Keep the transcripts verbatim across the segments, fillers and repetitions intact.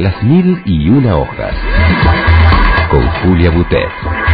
Las mil y una hojas. Con Julia Butet.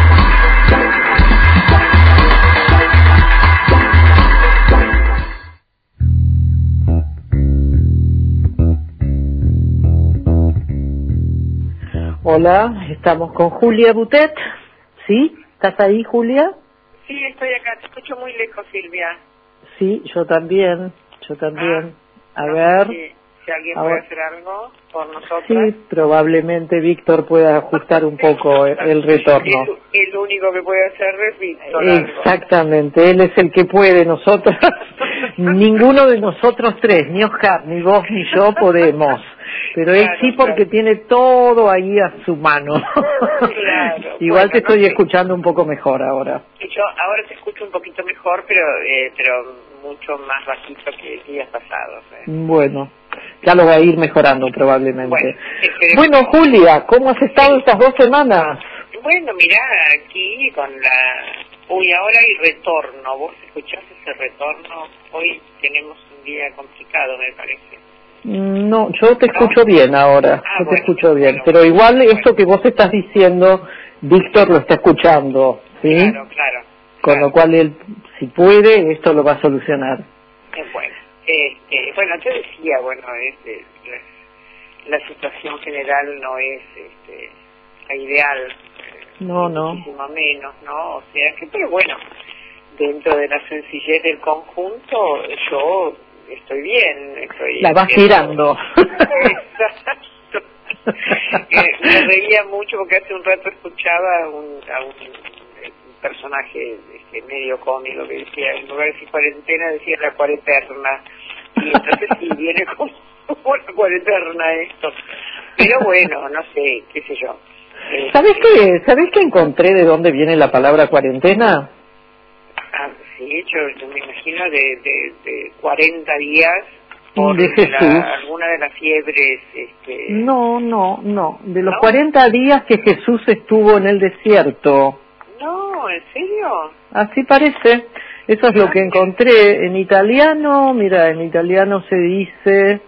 Hola, estamos con Julia Butet. ¿Sí? ¿Estás ahí, Julia? Sí, estoy acá. Te escucho muy lejos, Silvia. Sí, yo también. Yo también. Ah, A no ver. sé si, si alguien Ahora, puede hacer algo por nosotros. sí, probablemente Víctor pueda ajustar un poco el retorno. El, el único que puede hacer es Víctor. Exactamente, él es el que puede. Nosotros, ninguno de nosotros tres, ni Oscar, ni vos, ni yo podemos. Pero él Claro, sí, porque claro. tiene todo ahí a su mano. Claro. Igual Bueno, te estoy no sé. escuchando un poco mejor ahora. Yo ahora te escucho un poquito mejor, pero eh, pero mucho más bajito que días pasados. ¿eh? Bueno, ya lo va a ir mejorando probablemente. Bueno, Bueno, esperemos. Julia, ¿cómo has estado Sí. estas dos semanas? Bueno, mirá, aquí con la... Uy, ahora hay retorno. ¿Vos escuchás ese retorno? Hoy tenemos un día complicado, me parece. No, yo te ¿No? escucho bien ahora, Ah, yo bueno, te escucho bien, bueno, pero igual bueno. esto que vos estás diciendo, Víctor lo está escuchando, ¿sí? Claro, claro. Con claro. lo cual él, si puede, esto lo va a solucionar. Eh, Bueno, este, bueno, yo decía, bueno, este, la, la situación general no es este, la ideal, eh, No, no. muchísimo menos, ¿no? O sea que, pero bueno, dentro de la sencillez del conjunto, yo estoy bien, estoy... La vas haciendo- tirando. Exacto. Eh, me reía mucho porque hace un rato escuchaba a un, a un personaje este, medio cómico que decía, en lugar de decir cuarentena, decía la cuareterna. Y entonces sí, viene como una cuareterna esto. Pero bueno, no sé, qué sé yo. Este, ¿Sabés qué? ¿Sabés qué encontré de dónde viene la palabra cuarentena? Ah, sí, yo, yo me imagino de, de, de cuarenta días por De Jesús. la, alguna de las fiebres. Este... No, no, no. De los ¿No? cuarenta días que Jesús estuvo en el desierto. No, ¿en serio? Así parece. Eso es lo que encontré en italiano. Mira, en italiano se dice...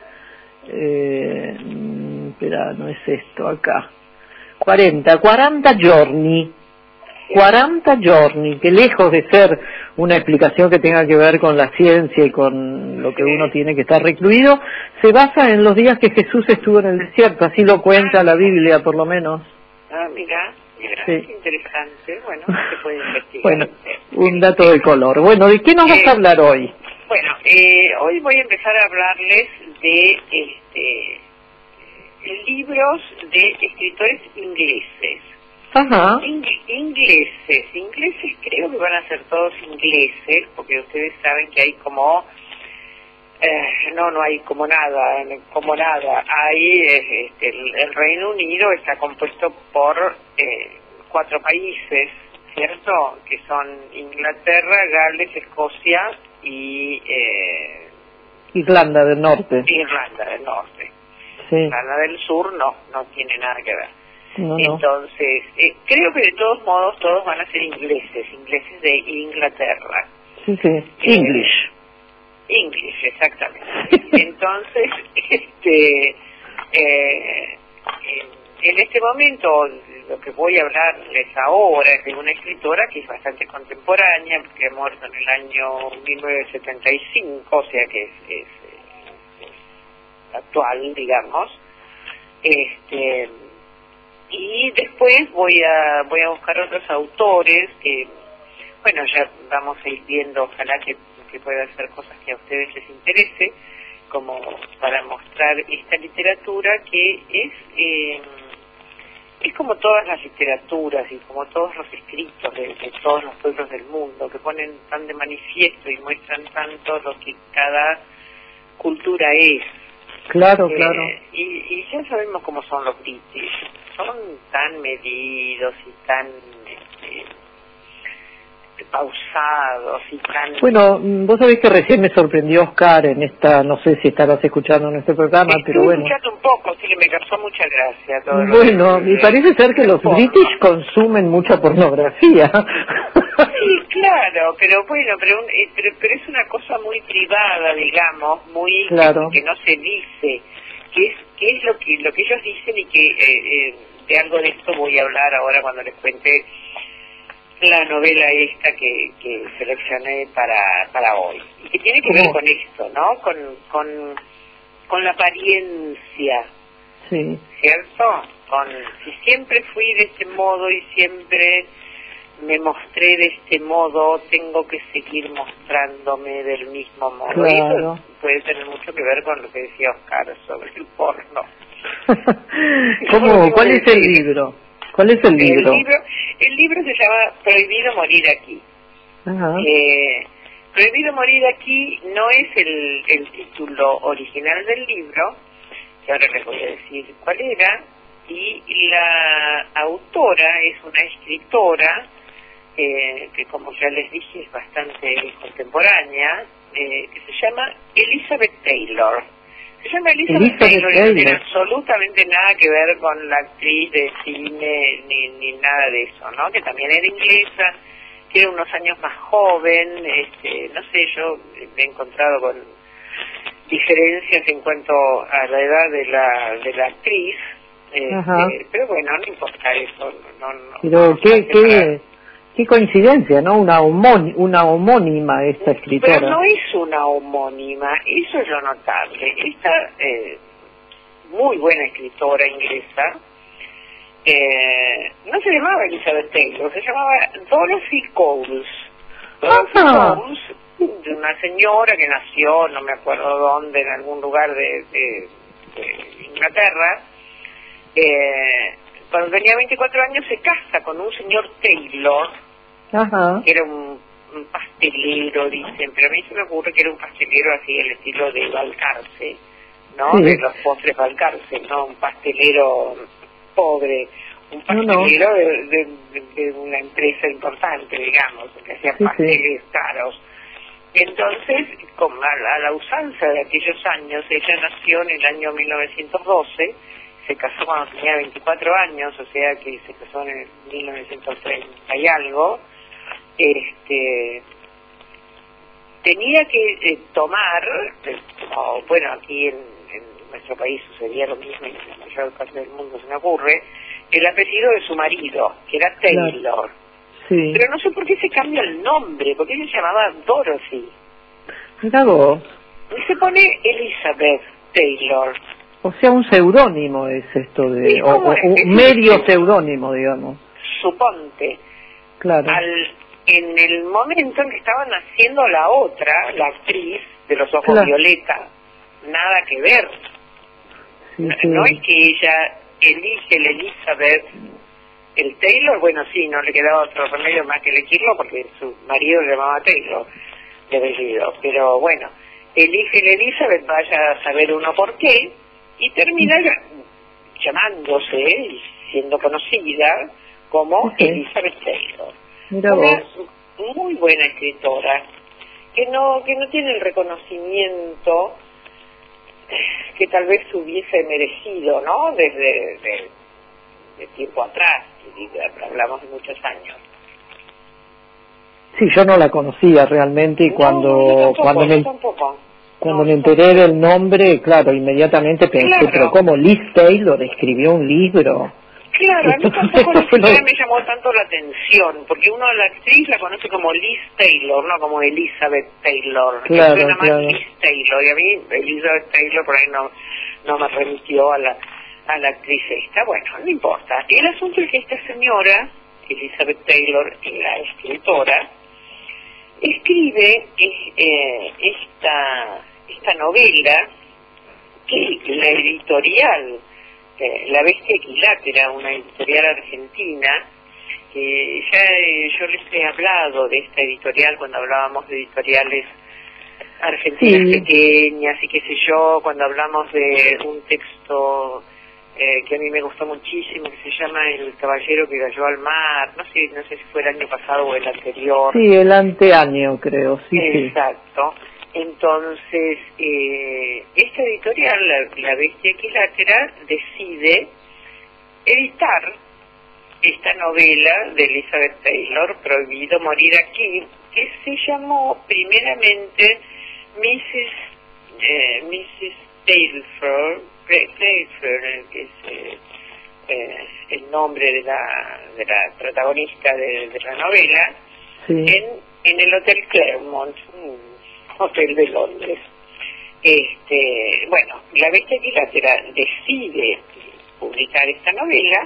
Eh, mm, espera, no es esto acá. cuarenta, cuarenta giorni. cuarenta giorni, que lejos de ser una explicación que tenga que ver con la ciencia y con lo que uno tiene que estar recluido, se basa en los días que Jesús estuvo en el desierto. Así lo cuenta la Biblia, por lo menos. Ah, mira, mira, Sí. qué interesante. Bueno, se puede investigar. Bueno, un dato de color. Bueno, ¿de qué nos vas a hablar hoy? Bueno, eh, hoy voy a empezar a hablarles de este libros de escritores ingleses. Ajá. Ing ingleses, ingleses creo que van a ser todos ingleses, porque ustedes saben que hay como... Eh, no, no hay como nada, como nada. Hay, eh, este, el, el Reino Unido está compuesto por eh, cuatro países, ¿cierto? Que son Inglaterra, Gales, Escocia y eh, Irlanda del Norte. Irlanda del Norte. Sí. Irlanda del Sur no, no tiene nada que ver. No, no. Entonces, eh, creo que de todos modos todos van a ser ingleses, ingleses de Inglaterra. Sí, sí. English. English, exactamente. Entonces, este, eh, en este momento lo que voy a hablarles ahora es de una escritora que es bastante contemporánea, porque ha muerto en el año mil novecientos setenta y cinco, o sea que es, es, es actual, digamos. Este, y después voy a voy a buscar otros autores que, bueno, ya vamos a ir viendo, ojalá que que pueda hacer cosas que a ustedes les interese, como para mostrar esta literatura que es eh, es como todas las literaturas y como todos los escritos de, de todos los pueblos del mundo, que ponen tan de manifiesto y muestran tanto lo que cada cultura es. Claro, Eh, claro. y, y ya sabemos cómo son los british, son tan medidos y tan... Este, pausados y tan... Bueno, vos sabés que recién me sorprendió Oscar en esta, no sé si estarás escuchando nuestro programa, Estuve pero bueno. escuchando un poco, sí que me causó mucha gracia todo lo Bueno, de- y parece ser que los Porno. british consumen mucha pornografía. Sí, claro, pero bueno, pero, un- eh, pero, pero es una cosa muy privada, digamos, muy Claro. que, que no se dice, que es qué es lo que lo que ellos dicen y que eh, eh, de algo de esto voy a hablar ahora cuando les cuente la novela esta que, que seleccioné para para hoy y que tiene que ver con esto, ¿no? Con con con la apariencia, sí, ¿cierto? Con si siempre fui de este modo y siempre me mostré de este modo, tengo que seguir mostrándome del mismo modo. Claro. Y eso puede tener mucho que ver con lo que decía Oscar sobre el porno. ¿Cómo? ¿Cuál es el libro? ¿Cuál es el libro? El libro, el libro se llama Prohibido morir aquí. Ajá. Eh, Prohibido morir aquí no es el, el título original del libro, que ahora les voy a decir cuál era, y la autora es una escritora eh, que, como ya les dije, es bastante contemporánea, eh, que se llama Elizabeth Taylor. Se llama Elizabeth, Elizabeth Taylor, Taylor. y no tiene absolutamente nada que ver con la actriz de cine ni, ni nada de eso, ¿no? Que también era inglesa, que era unos años más joven, este, no sé, yo me he encontrado con diferencias en cuanto a la edad de la de la actriz, este, pero bueno, no importa eso, no, no, pero no, qué, no qué, qué coincidencia, ¿no? Una, homón, una homónima esta escritora. Pero no es una homónima, eso es lo notable. Esta eh, muy buena escritora inglesa, eh, no se llamaba Elizabeth Taylor, se llamaba Dorothy Coles. Dorothy Ajá. Coles, de una señora que nació, no me acuerdo dónde, en algún lugar de, de, de Inglaterra. Eh, cuando tenía veinticuatro años se casa con un señor Taylor. Ajá. Que era un, un pastelero, dicen, pero a mí se me ocurre que era un pastelero así del estilo de Balcarce, ¿no? Sí. De los postres Balcarce, no un pastelero pobre, un pastelero no, no. De, de, de una empresa importante, digamos, que hacía Sí, pasteles sí. caros. Entonces, con, a, la, a la usanza de aquellos años, ella nació en el año mil novecientos doce, se casó cuando tenía veinticuatro años, o sea que se casó en el mil novecientos treinta y algo. Este, tenía que eh, tomar, eh, como, bueno, aquí en, en nuestro país sucedía lo mismo y en la mayor parte del mundo se me ocurre, el apellido de su marido, que era Taylor. Claro. Sí. Pero no sé por qué se cambia el nombre, porque ella se llamaba Dorothy. Mira vos. Y se pone Elizabeth Taylor. O sea, un seudónimo es esto de... Sí, o, o, es? un Es medio un- seudónimo, digamos. Suponte. Claro. Al, en el momento en que estaban haciendo la otra, la actriz de los ojos Claro. violeta, nada que ver. Sí, no, sí. no es que ella elige el Elizabeth, el Taylor, bueno, sí, no le quedaba otro remedio más que elegirlo porque su marido le llamaba Taylor de apellido, pero bueno, elige el Elizabeth, vaya a saber uno por qué, y termina llamándose y siendo conocida como Sí. Elizabeth Taylor. Mira Una vos. muy buena escritora que no que no tiene el reconocimiento que tal vez hubiese merecido, ¿no? Desde de, de tiempo atrás, y hablamos de muchos años. Sí, yo no la conocía realmente y No, cuando no, yo tampoco, cuando me yo tampoco. cuando No, me enteré del nombre, claro, inmediatamente pensé, Claro. pero ¿cómo Liz Taylor escribió un libro? Claro, a mí Entonces, tampoco ni esto fue lo- siquiera me llamó tanto la atención, porque uno a la actriz la conoce como Liz Taylor, no como Elizabeth Taylor. Claro, que suena más claro. Liz Taylor, y a mí Elizabeth Taylor por ahí no, no me remitió a la, a la actriz esta. Bueno, no importa. El asunto es que esta señora, Elizabeth Taylor, la escritora, escribe eh, esta, esta novela que la editorial, eh, La Bestia Equilátera, una editorial argentina, que ya eh, yo les he hablado de esta editorial cuando hablábamos de editoriales argentinas Sí. pequeñas y qué sé yo, cuando hablamos de un texto eh, que a mí me gustó muchísimo, que se llama El caballero que cayó al mar, no sé, no sé si fue el año pasado o el anterior. Sí, el anteaño, creo, sí, sí. Exacto. Entonces, eh, esta editorial, la, la Bestia Equilátera, decide editar esta novela de Elizabeth Taylor, Prohibido morir aquí, que se llamó primeramente missus Eh, missus Playfair, Playfair, que es eh, eh, el nombre de la, de la protagonista de, de la novela, sí. en, en el Hotel Claremont, un hotel de Londres. Este, bueno, la Bestia Equilátera decide publicar esta novela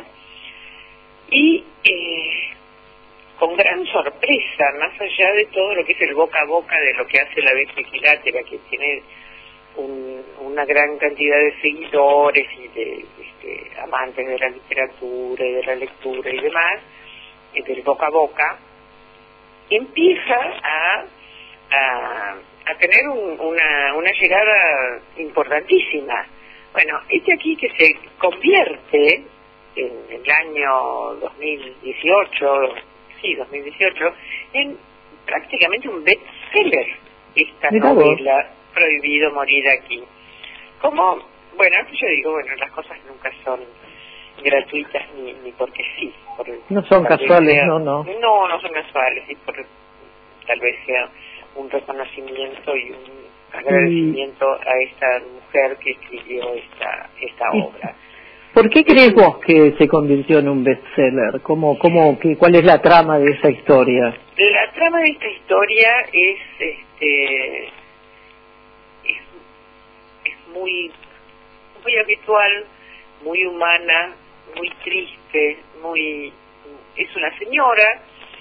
y eh, con gran sorpresa, más allá de todo lo que es el boca a boca de lo que hace la Bestia Equilátera, que tiene un, una gran cantidad de seguidores y de este, amantes de la literatura y de la lectura y demás, eh, del boca a boca, empieza a, a, a tener un, una, una llegada importantísima. Bueno, este aquí que se convierte en el año dos mil dieciocho, sí, dos mil dieciocho, en prácticamente un bestseller, esta Mira novela, vos. Prohibido morir aquí. Como, bueno, yo digo, bueno, las cosas nunca son gratuitas ni, ni porque sí. Por, No son casuales, sea, no, no. No, no son casuales, y por, tal vez sea un reconocimiento y un agradecimiento mm. a esta mujer que escribió esta, esta obra. ¿Por qué crees vos que se convirtió en un bestseller? ¿Cómo, cómo, qué, ¿Cuál es la trama de esa historia? La trama de esta historia es, este, es, es muy, muy habitual, muy humana, muy triste, muy, es una señora,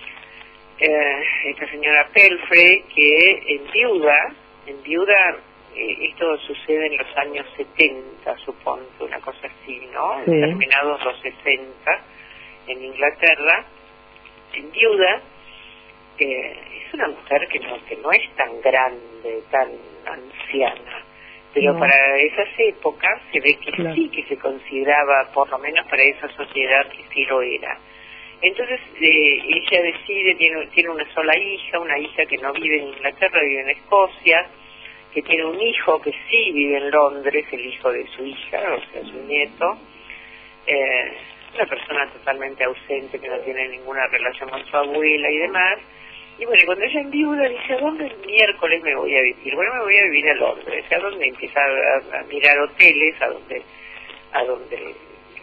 eh, esta señora Pelfrey, que enviuda, enviuda. Eh, esto sucede en los años setenta, supongo, una cosa así, ¿no? Sí. Terminados los sesenta, en Inglaterra, enviuda, eh, es una mujer que no, que no es tan grande, tan anciana, pero no. Para esas épocas se ve que claro. Sí que se consideraba, por lo menos para esa sociedad, que sí lo era. Entonces eh, ella decide, tiene, tiene una sola hija, una hija que no vive en Inglaterra, vive en Escocia, que tiene un hijo que sí vive en Londres, el hijo de su hija, o sea, su nieto, eh, una persona totalmente ausente que no tiene ninguna relación con su abuela y demás. Y bueno, cuando ella enviuda dice, ¿a dónde el miércoles me voy a vivir? Bueno, me voy a vivir a Londres. ¿A dónde empieza a, a mirar hoteles? A donde, a donde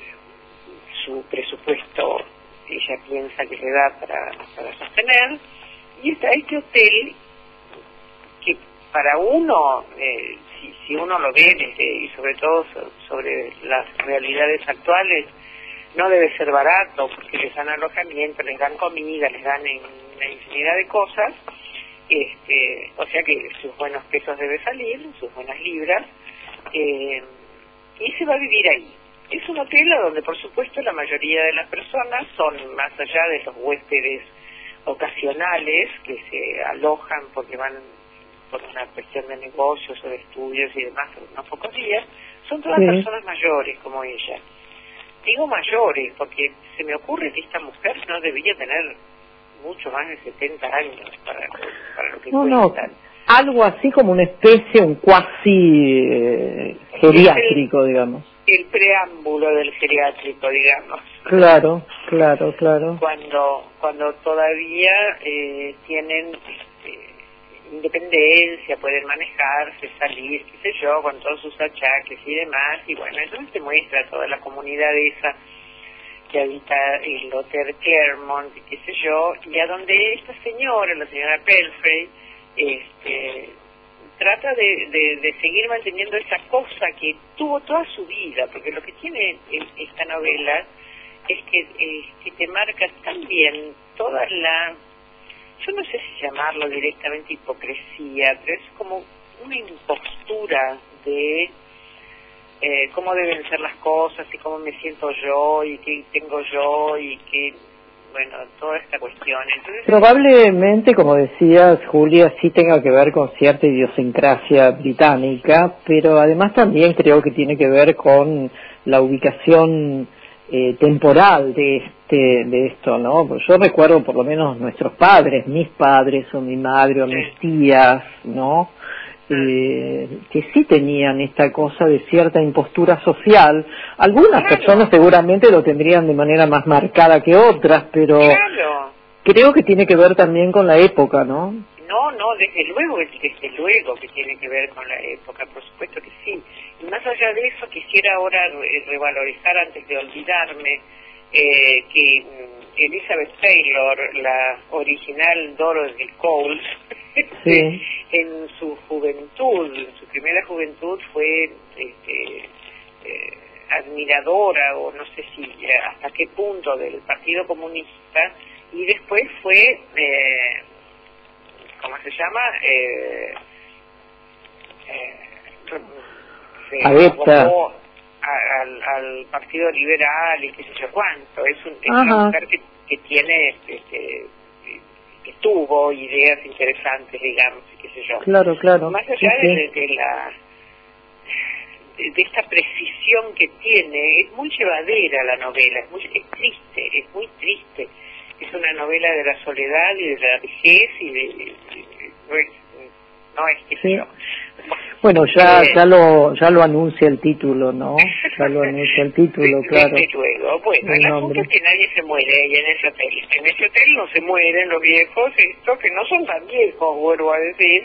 su presupuesto ella piensa que le da para, para sostener. Y está este hotel que para uno, eh, si, si uno lo ve desde, y sobre todo so, sobre las realidades actuales, no debe ser barato, porque les dan alojamiento, les dan comida, les dan en una infinidad de cosas, este, o sea que sus buenos pesos debe salir, sus buenas libras, eh, y se va a vivir ahí. Es un hotel a donde, por supuesto, la mayoría de las personas son, más allá de los huéspedes ocasionales que se alojan porque van por una cuestión de negocios o de estudios y demás, unos pocos días, son todas sí. personas mayores como ella. Digo mayores porque se me ocurre que esta mujer no debía tener mucho más de setenta años para, para lo que no, cuentan. No, algo así como una especie, un cuasi eh, geriátrico, el, digamos. El preámbulo del geriátrico, digamos. Claro, claro, claro. Cuando, cuando todavía eh, tienen... Este, independencia, pueden manejarse, salir, qué sé yo, con todos sus achaques y demás, y bueno, entonces te muestra toda la comunidad esa que habita el Hotel Claremont, y qué sé yo, y a donde esta señora, la señora Pelfrey, este, trata de, de, de seguir manteniendo esa cosa que tuvo toda su vida, porque lo que tiene esta novela es que, eh, que te marca tan bien toda la... yo no sé si llamarlo directamente hipocresía, pero es como una impostura de eh, cómo deben ser las cosas y cómo me siento yo y qué tengo yo y qué, bueno, toda esta cuestión. Entonces, probablemente, como decías, Julia, sí tenga que ver con cierta idiosincrasia británica, pero además también creo que tiene que ver con la ubicación Eh, temporal de este de esto, ¿no? Pues yo recuerdo por lo menos nuestros padres, mis padres o mi madre o sí. mis tías, ¿no? Eh, que sí tenían esta cosa de cierta impostura social. Algunas claro. personas seguramente lo tendrían de manera más marcada que otras, pero claro. creo que tiene que ver también con la época, ¿no? No, no, desde luego, desde luego que tiene que ver con la época, por supuesto que sí. Y más allá de eso, quisiera ahora re revalorizar antes de olvidarme eh, que Elizabeth Taylor, la original Dorothy Cole, sí. en su juventud, en su primera juventud fue este, eh, admiradora, o no sé si hasta qué punto, del Partido Comunista, y después fue, eh, ¿cómo se llama? Eh, eh, se Adepta abocó a, al, al Partido Liberal y qué sé yo cuánto. Es, un, es una mujer que, que tiene, este, que, que tuvo ideas interesantes, digamos, y qué sé yo. Claro, claro. Más allá sí, de, sí. de, de la de, de esta precisión que tiene, es muy llevadera la novela, es muy es triste, es muy triste. Es una novela de la soledad y de la vejez y de, de, de no es, no es que sí. yo. Bueno, ya eh, ya lo ya lo anuncia el título, ¿no? Ya lo anuncia el título, claro. Desde luego. Bueno, el, el asunto es que nadie se muere ahí en ese hotel. En ese hotel no se mueren los viejos, estos que no son tan viejos, vuelvo a decir.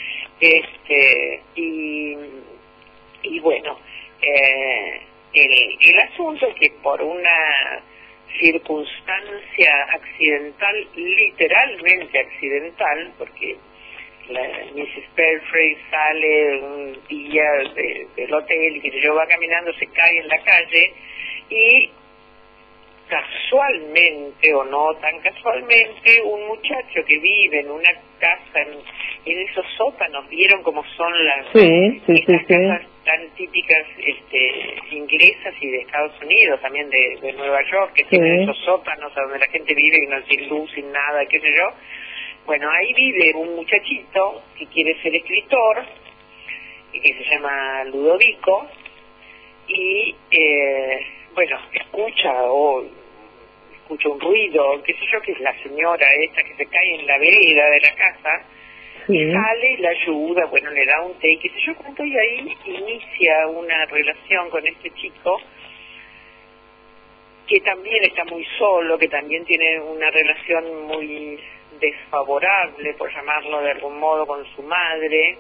Este y y bueno, eh, el, el asunto es que por una circunstancia accidental, literalmente accidental, porque la missus Palfrey sale un día de, del hotel y que yo va caminando, se cae en la calle y casualmente o no tan casualmente un muchacho que vive en una casa en, en esos sótanos, vieron cómo son las sí, sí, estas sí, casas sí. tan típicas este, inglesas y de Estados Unidos, también de, de Nueva York, que sí. tienen esos sótanos a donde la gente vive y no sin luz, sin nada, qué sé yo. Bueno, ahí vive un muchachito que quiere ser escritor, que se llama Ludovico, y eh, bueno, escucha o escucha un ruido, qué sé yo, que es la señora esta que se cae en la vereda de la casa, sí. y sale y la ayuda, bueno, le da un té, qué sé yo cuánto, y ahí inicia una relación con este chico, que también está muy solo, que también tiene una relación muy desfavorable, por llamarlo de algún modo, con su madre,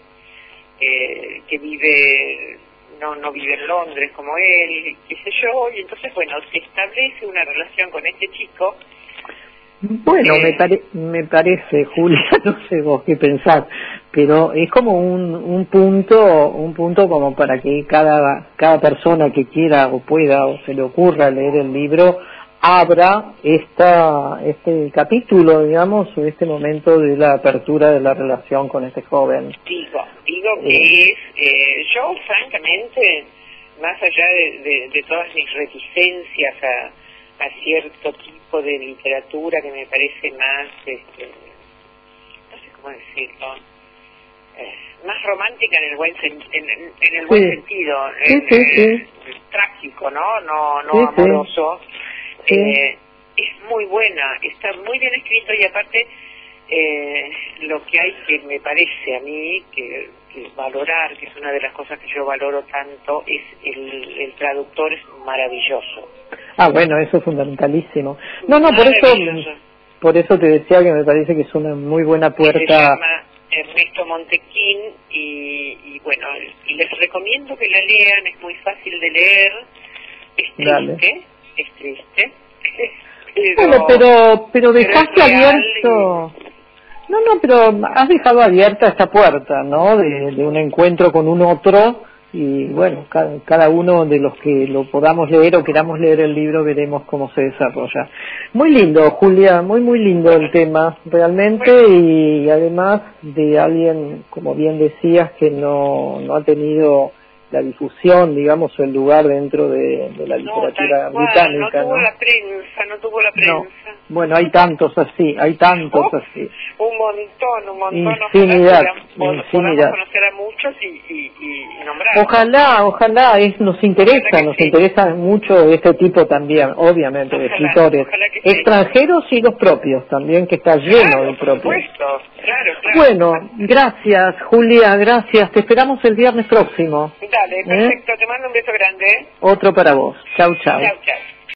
eh, que vive, no no vive en Londres como él, qué sé yo, y entonces, bueno, se establece una relación con este chico. Bueno, eh, me, pare me parece, Julia, no sé vos qué pensás, pero es como un, un punto, un punto como para que cada, cada persona que quiera o pueda o se le ocurra leer el libro, abra esta, este capítulo, digamos, o este momento de la apertura de la relación con este joven. Digo, digo que Eh. es, eh, yo francamente, más allá de, de, de todas mis reticencias a, a cierto tipo de literatura que me parece más, este, no sé cómo decirlo, eh, más romántica en el buen sen en, en, en el Sí. buen sentido, Sí, en, sí, eh, sí. trágico, ¿no? No, no Sí, sí. amoroso. Sí. Eh, es muy buena, está muy bien escrito y aparte eh, lo que hay que me parece a mí que, que valorar, que es una de las cosas que yo valoro tanto, es el, el traductor es maravilloso. Ah, bueno, eso es fundamentalísimo. No, no, por eso, por eso te decía que me parece que es una muy buena puerta. Se llama Ernesto Montequín y, y bueno, les recomiendo que la lean, es muy fácil de leer, es triste, Dale. es triste. pero, Bueno, pero, pero dejaste pero es real abierto. No, no, pero has dejado abierta esta puerta, ¿no? De, de un encuentro con un otro y bueno, cada, cada uno de los que lo podamos leer o queramos leer el libro veremos cómo se desarrolla. Muy lindo, Julia, muy, muy lindo el tema, realmente, y además de alguien, como bien decías, que no, no ha tenido la difusión, digamos, o el lugar dentro de, de la literatura no, cual, británica, no tuvo ¿no? la prensa, no tuvo la prensa. No. Bueno, hay tantos así, hay tantos oh, así. Un montón, un montón. Infinidad, ojalá podamos, infinidad. podamos conocer a muchos y, y, y nombrar. Ojalá, ojalá, es, nos interesa, Ojalá nos sí. interesa mucho este tipo también, obviamente, de Ojalá, escritores ojalá que sí. extranjeros y los propios también, que está lleno Claro, de por propios. supuesto, claro, claro. Bueno, gracias, Julia, gracias. Te esperamos el viernes próximo. Dale, perfecto, te mando un beso grande. Otro para vos. Chau, chau. Chao, chao.